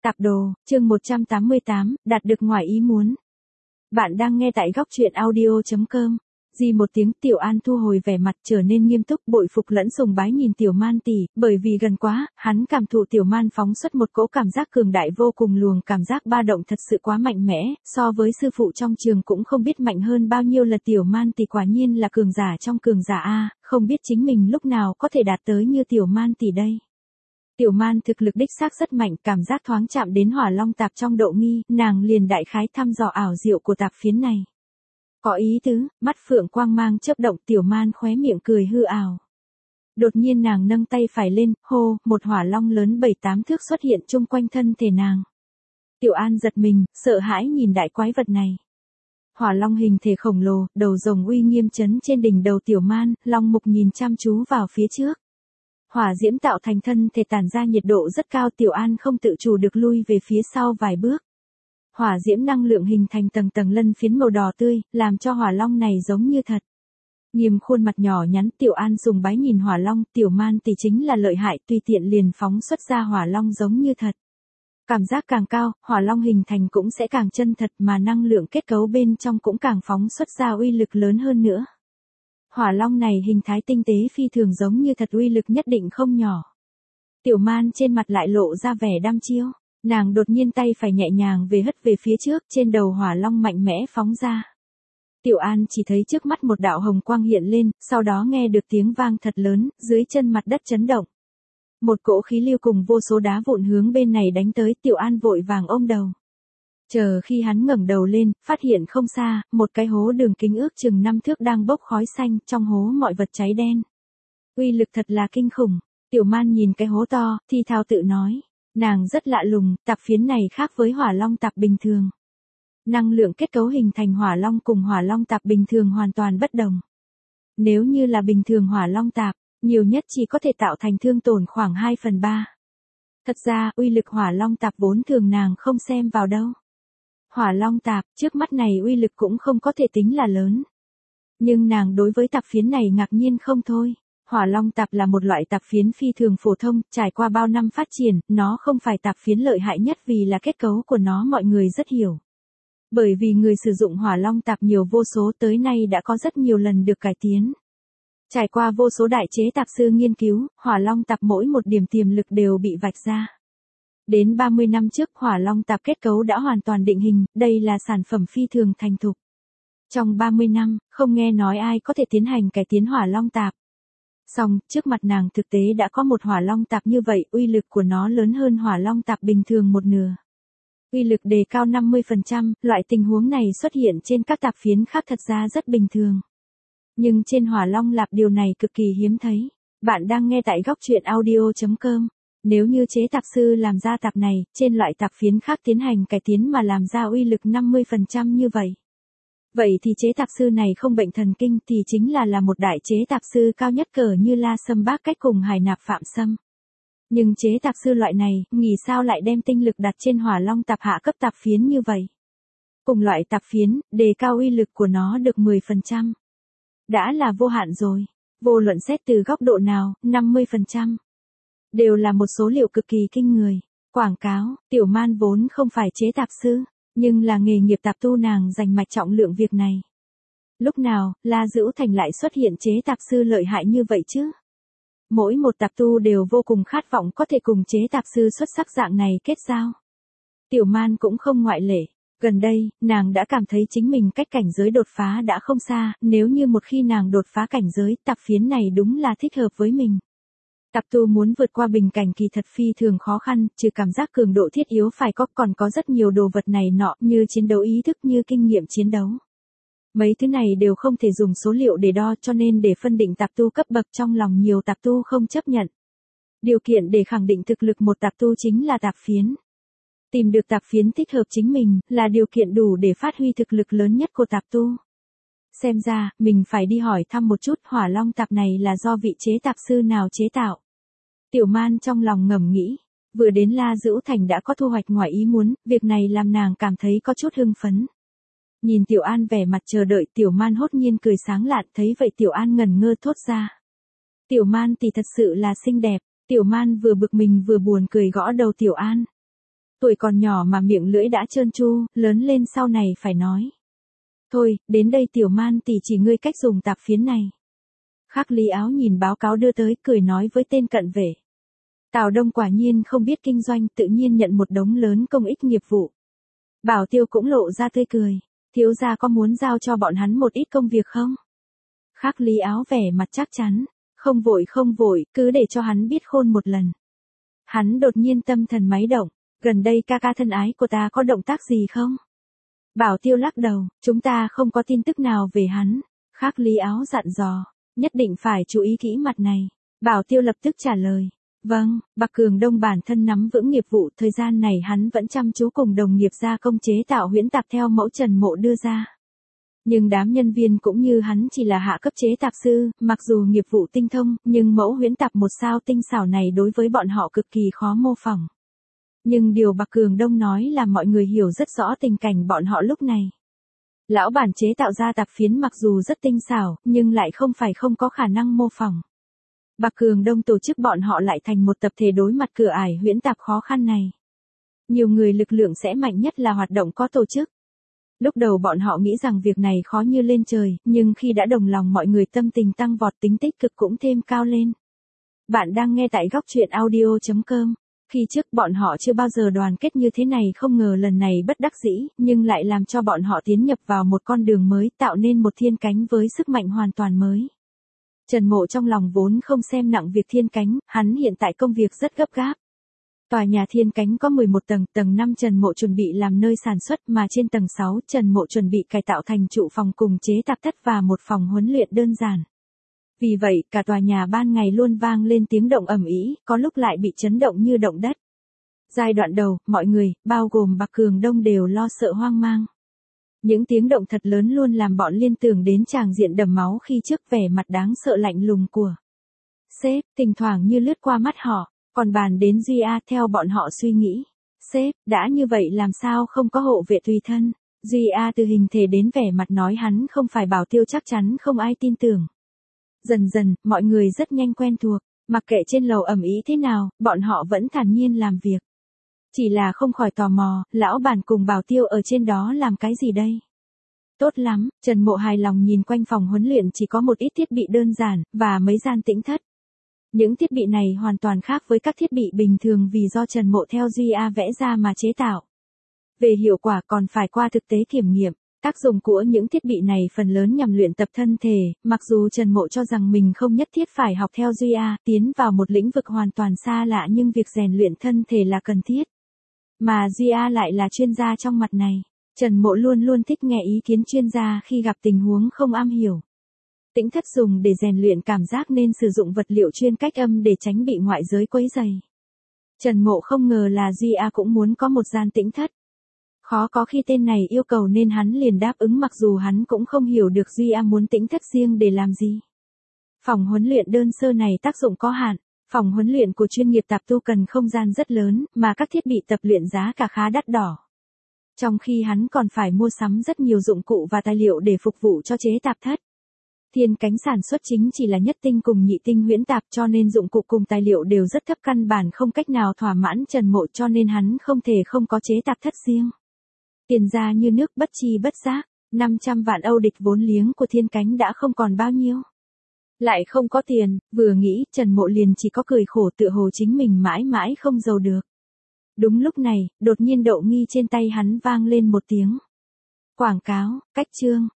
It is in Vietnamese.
Tạp đồ, chương 188, đạt được ngoài ý muốn. Bạn đang nghe tại góc truyện audio.com. Di một tiếng, Tiểu An thu hồi vẻ mặt trở nên nghiêm túc, bội phục lẫn sùng bái nhìn Tiểu Man tỷ, bởi vì gần quá, hắn cảm thụ Tiểu Man phóng xuất một cỗ cảm giác cường đại vô cùng, luồng cảm giác ba động thật sự quá mạnh mẽ, so với sư phụ trong trường cũng không biết mạnh hơn bao nhiêu lần. Tiểu Man tỷ quả nhiên là cường giả trong cường giả a, không biết chính mình lúc nào có thể đạt tới như Tiểu Man tỷ đây. Tiểu Man thực lực đích xác rất mạnh, cảm giác thoáng chạm đến hỏa long tạp trong độ nghi, nàng liền đại khái thăm dò ảo diệu của tạp phiến này. Có ý tứ, mắt phượng quang mang chớp động, Tiểu Man khóe miệng cười hư ảo. Đột nhiên nàng nâng tay phải lên, hô, một hỏa long lớn 7-8 thước xuất hiện chung quanh thân thể nàng. Tiểu An giật mình, sợ hãi nhìn đại quái vật này. Hỏa long hình thể khổng lồ, đầu rồng uy nghiêm chấn trên đỉnh đầu Tiểu Man, long mục nhìn chăm chú vào phía trước. Hỏa diễm tạo thành thân thể tản ra nhiệt độ rất cao, Tiểu An không tự chủ được lui về phía sau vài bước. Hỏa diễm năng lượng hình thành tầng tầng lân phiến màu đỏ tươi, làm cho hỏa long này giống như thật. Nghiêm khuôn mặt nhỏ nhắn, Tiểu An sùng bái nhìn hỏa long, Tiểu Man tỷ chính là lợi hại, tùy tiện liền phóng xuất ra hỏa long giống như thật. Cảm giác càng cao, hỏa long hình thành cũng sẽ càng chân thật, mà năng lượng kết cấu bên trong cũng càng phóng xuất ra uy lực lớn hơn nữa. Hỏa long này hình thái tinh tế phi thường giống như thật, uy lực nhất định không nhỏ. Tiểu Man trên mặt lại lộ ra vẻ đăm chiêu, nàng đột nhiên tay phải nhẹ nhàng về hất về phía trước, trên đầu hỏa long mạnh mẽ phóng ra. Tiểu An chỉ thấy trước mắt một đạo hồng quang hiện lên, sau đó nghe được tiếng vang thật lớn, dưới chân mặt đất chấn động. Một cỗ khí lưu cùng vô số đá vụn hướng bên này đánh tới, Tiểu An vội vàng ôm đầu. Chờ khi hắn ngẩng đầu lên, phát hiện không xa, một cái hố đường kính ước chừng 5 thước đang bốc khói xanh, trong hố mọi vật cháy đen. Uy lực thật là kinh khủng. Tiểu Man nhìn cái hố to, thì thào tự nói, nàng rất lạ lùng, tạp phiến này khác với hỏa long tạp bình thường. Năng lượng kết cấu hình thành hỏa long cùng hỏa long tạp bình thường hoàn toàn bất đồng. Nếu như là bình thường hỏa long tạp, nhiều nhất chỉ có thể tạo thành thương tổn khoảng 2/3. Thật ra, uy lực hỏa long tạp vốn thường nàng không xem vào đâu. Hỏa long tạp, trước mắt này uy lực cũng không có thể tính là lớn. Nhưng nàng đối với tạp phiến này ngạc nhiên không thôi. Hỏa long tạp là một loại tạp phiến phi thường phổ thông, trải qua bao năm phát triển, nó không phải tạp phiến lợi hại nhất vì là kết cấu của nó mọi người rất hiểu. Bởi vì người sử dụng hỏa long tạp nhiều vô số, tới nay đã có rất nhiều lần được cải tiến. Trải qua vô số đại chế tạp sư nghiên cứu, hỏa long tạp mỗi một điểm tiềm lực đều bị vạch ra. Đến 30 năm trước, hỏa long tạp kết cấu đã hoàn toàn định hình, đây là sản phẩm phi thường thành thục. Trong 30 năm, không nghe nói ai có thể tiến hành cải tiến hỏa long tạp. Song, trước mặt nàng thực tế đã có một hỏa long tạp như vậy, uy lực của nó lớn hơn hỏa long tạp bình thường một nửa. Uy lực đề cao 50%, loại tình huống này xuất hiện trên các tạp phiến khác thật ra rất bình thường. Nhưng trên hỏa long lạp điều này cực kỳ hiếm thấy. Bạn đang nghe tại góc truyện audio.com. Nếu như chế tạp sư làm ra tạp này, trên loại tạp phiến khác tiến hành cải tiến mà làm ra uy lực 50% như vậy. Vậy thì chế tạp sư này không bệnh thần kinh thì chính là một đại chế tạp sư cao nhất cỡ như La Sâm Bác Cách cùng Hải Nạp Phạm Sâm. Nhưng chế tạp sư loại này, nghĩ sao lại đem tinh lực đặt trên hỏa long tạp hạ cấp tạp phiến như vậy. Cùng loại tạp phiến, đề cao uy lực của nó được 10%. Đã là vô hạn rồi. Vô luận xét từ góc độ nào, 50%. Đều là một số liệu cực kỳ kinh người. Quảng cáo, Tiểu Man vốn không phải chế tạp sư, nhưng là nghề nghiệp tạp tu, nàng dành mạch trọng lượng việc này. Lúc nào, La Dữu Thành lại xuất hiện chế tạp sư lợi hại như vậy chứ? Mỗi một tạp tu đều vô cùng khát vọng có thể cùng chế tạp sư xuất sắc dạng này kết giao. Tiểu Man cũng không ngoại lệ. Gần đây, nàng đã cảm thấy chính mình cách cảnh giới đột phá đã không xa, nếu như một khi nàng đột phá cảnh giới, tạp phiến này đúng là thích hợp với mình. Tạp tu muốn vượt qua bình cảnh kỳ thật phi thường khó khăn, trừ cảm giác cường độ thiết yếu phải có, còn có rất nhiều đồ vật này nọ, như chiến đấu ý thức, như kinh nghiệm chiến đấu. Mấy thứ này đều không thể dùng số liệu để đo, cho nên để phân định tạp tu cấp bậc trong lòng nhiều tạp tu không chấp nhận. Điều kiện để khẳng định thực lực một tạp tu chính là tạp phiến. Tìm được tạp phiến thích hợp chính mình, là điều kiện đủ để phát huy thực lực lớn nhất của tạp tu. Xem ra, mình phải đi hỏi thăm một chút hỏa long tạp này là do vị chế tạp sư nào chế tạo. Tiểu Man trong lòng ngầm nghĩ, vừa đến La Dữu Thành đã có thu hoạch ngoài ý muốn, việc này làm nàng cảm thấy có chút hưng phấn. Nhìn Tiểu An vẻ mặt chờ đợi, Tiểu Man hốt nhiên cười sáng lạn, thấy vậy Tiểu An ngẩn ngơ thốt ra. Tiểu Man thì thật sự là xinh đẹp. Tiểu Man vừa bực mình vừa buồn cười gõ đầu Tiểu An. Tuổi còn nhỏ mà miệng lưỡi đã trơn tru, lớn lên sau này phải nói. Thôi, đến đây Tiểu Man tỷ chỉ ngươi cách dùng tạp phiến này. Khắc Lý Áo nhìn báo cáo đưa tới, cười nói với tên cận vệ. Tào Đông quả nhiên không biết kinh doanh, tự nhiên nhận một đống lớn công ích nghiệp vụ. Bảo Tiêu cũng lộ ra tươi cười. Thiếu gia có muốn giao cho bọn hắn một ít công việc không? Khắc Lý Áo vẻ mặt chắc chắn. Không vội, cứ để cho hắn biết khôn một lần. Hắn đột nhiên tâm thần máy động. Gần đây ca ca thân ái của ta có động tác gì không? Bảo Tiêu lắc đầu, chúng ta không có tin tức nào về hắn. Khắc Lý Áo dặn dò, nhất định phải chú ý kỹ mặt này. Bảo Tiêu lập tức trả lời. Vâng, Bạc Cường Đông bản thân nắm vững nghiệp vụ, thời gian này hắn vẫn chăm chú cùng đồng nghiệp gia công chế tạo huyễn tạp theo mẫu Trần Mộ đưa ra. Nhưng đám nhân viên cũng như hắn chỉ là hạ cấp chế tạp sư, mặc dù nghiệp vụ tinh thông, nhưng mẫu huyễn tạp một sao tinh xảo này đối với bọn họ cực kỳ khó mô phỏng. Nhưng điều Bạc Cường Đông nói là mọi người hiểu rất rõ tình cảnh bọn họ lúc này. Lão bản chế tạo ra tạp phiến mặc dù rất tinh xảo, nhưng lại không phải không có khả năng mô phỏng. Bạc Cường Đông tổ chức bọn họ lại thành một tập thể đối mặt cửa ải huyễn tạp khó khăn này. Nhiều người lực lượng sẽ mạnh nhất là hoạt động có tổ chức. Lúc đầu bọn họ nghĩ rằng việc này khó như lên trời, nhưng khi đã đồng lòng mọi người tâm tình tăng vọt, tính tích cực cũng thêm cao lên. Bạn đang nghe tại góc truyện audio.com. Khi trước bọn họ chưa bao giờ đoàn kết như thế này, không ngờ lần này bất đắc dĩ, nhưng lại làm cho bọn họ tiến nhập vào một con đường mới, tạo nên một thiên cánh với sức mạnh hoàn toàn mới. Trần Mộ trong lòng vốn không xem nặng việc thiên cánh, hắn hiện tại công việc rất gấp gáp. Tòa nhà thiên cánh có 11 tầng, tầng 5 Trần Mộ chuẩn bị làm nơi sản xuất, mà trên tầng 6 Trần Mộ chuẩn bị cải tạo thành trụ phòng cùng chế tạp thất và một phòng huấn luyện đơn giản. Vì vậy, cả tòa nhà ban ngày luôn vang lên tiếng động ầm ĩ, có lúc lại bị chấn động như động đất. Giai đoạn đầu, mọi người, bao gồm Bạc Cường Đông đều lo sợ hoang mang. Những tiếng động thật lớn luôn làm bọn liên tưởng đến tràng diện đẫm máu khi trước, vẻ mặt đáng sợ lạnh lùng của sếp, thỉnh thoảng như lướt qua mắt họ, còn bàn đến Duy A theo bọn họ suy nghĩ. Sếp, đã như vậy làm sao không có hộ vệ tùy thân? Duy A từ hình thể đến vẻ mặt nói hắn không phải Bảo Tiêu chắc chắn không ai tin tưởng. Dần dần, mọi người rất nhanh quen thuộc, mặc kệ trên lầu ầm ĩ thế nào, bọn họ vẫn thản nhiên làm việc. Chỉ là không khỏi tò mò, lão bản cùng Bảo Tiêu ở trên đó làm cái gì đây? Tốt lắm, Trần Mộ hài lòng nhìn quanh phòng huấn luyện, chỉ có một ít thiết bị đơn giản, và mấy gian tĩnh thất. Những thiết bị này hoàn toàn khác với các thiết bị bình thường vì do Trần Mộ theo Duy A vẽ ra mà chế tạo. Về hiệu quả còn phải qua thực tế kiểm nghiệm. Tác dụng của những thiết bị này phần lớn nhằm luyện tập thân thể, mặc dù Trần Mộ cho rằng mình không nhất thiết phải học theo Duy A, tiến vào một lĩnh vực hoàn toàn xa lạ, nhưng việc rèn luyện thân thể là cần thiết. Mà Duy A lại là chuyên gia trong mặt này. Trần Mộ luôn luôn thích nghe ý kiến chuyên gia khi gặp tình huống không am hiểu. Tĩnh thất dùng để rèn luyện cảm giác nên sử dụng vật liệu chuyên cách âm để tránh bị ngoại giới quấy rầy. Trần Mộ không ngờ là Duy A cũng muốn có một gian tĩnh thất. Khó có khi tên này yêu cầu nên hắn liền đáp ứng, mặc dù hắn cũng không hiểu được Duy A muốn tĩnh thất riêng để làm gì. Phòng huấn luyện đơn sơ này tác dụng có hạn, phòng huấn luyện của chuyên nghiệp tạp tu cần không gian rất lớn, mà các thiết bị tập luyện giá cả khá đắt đỏ. Trong khi hắn còn phải mua sắm rất nhiều dụng cụ và tài liệu để phục vụ cho chế tạp thất. Thiên cánh sản xuất chính chỉ là nhất tinh cùng nhị tinh huyễn tạp, cho nên dụng cụ cùng tài liệu đều rất thấp, căn bản không cách nào thỏa mãn Trần Mộ, cho nên hắn không thể không có chế tạp thất riêng. Tiền ra như nước, bất chi bất giác, 500 vạn Âu địch vốn liếng của thiên cánh đã không còn bao nhiêu. Lại không có tiền, vừa nghĩ Trần Mộ liền chỉ có cười khổ, tựa hồ chính mình mãi mãi không giàu được. Đúng lúc này, đột nhiên Đậu Nghi trên tay hắn vang lên một tiếng quảng cáo, cách chương.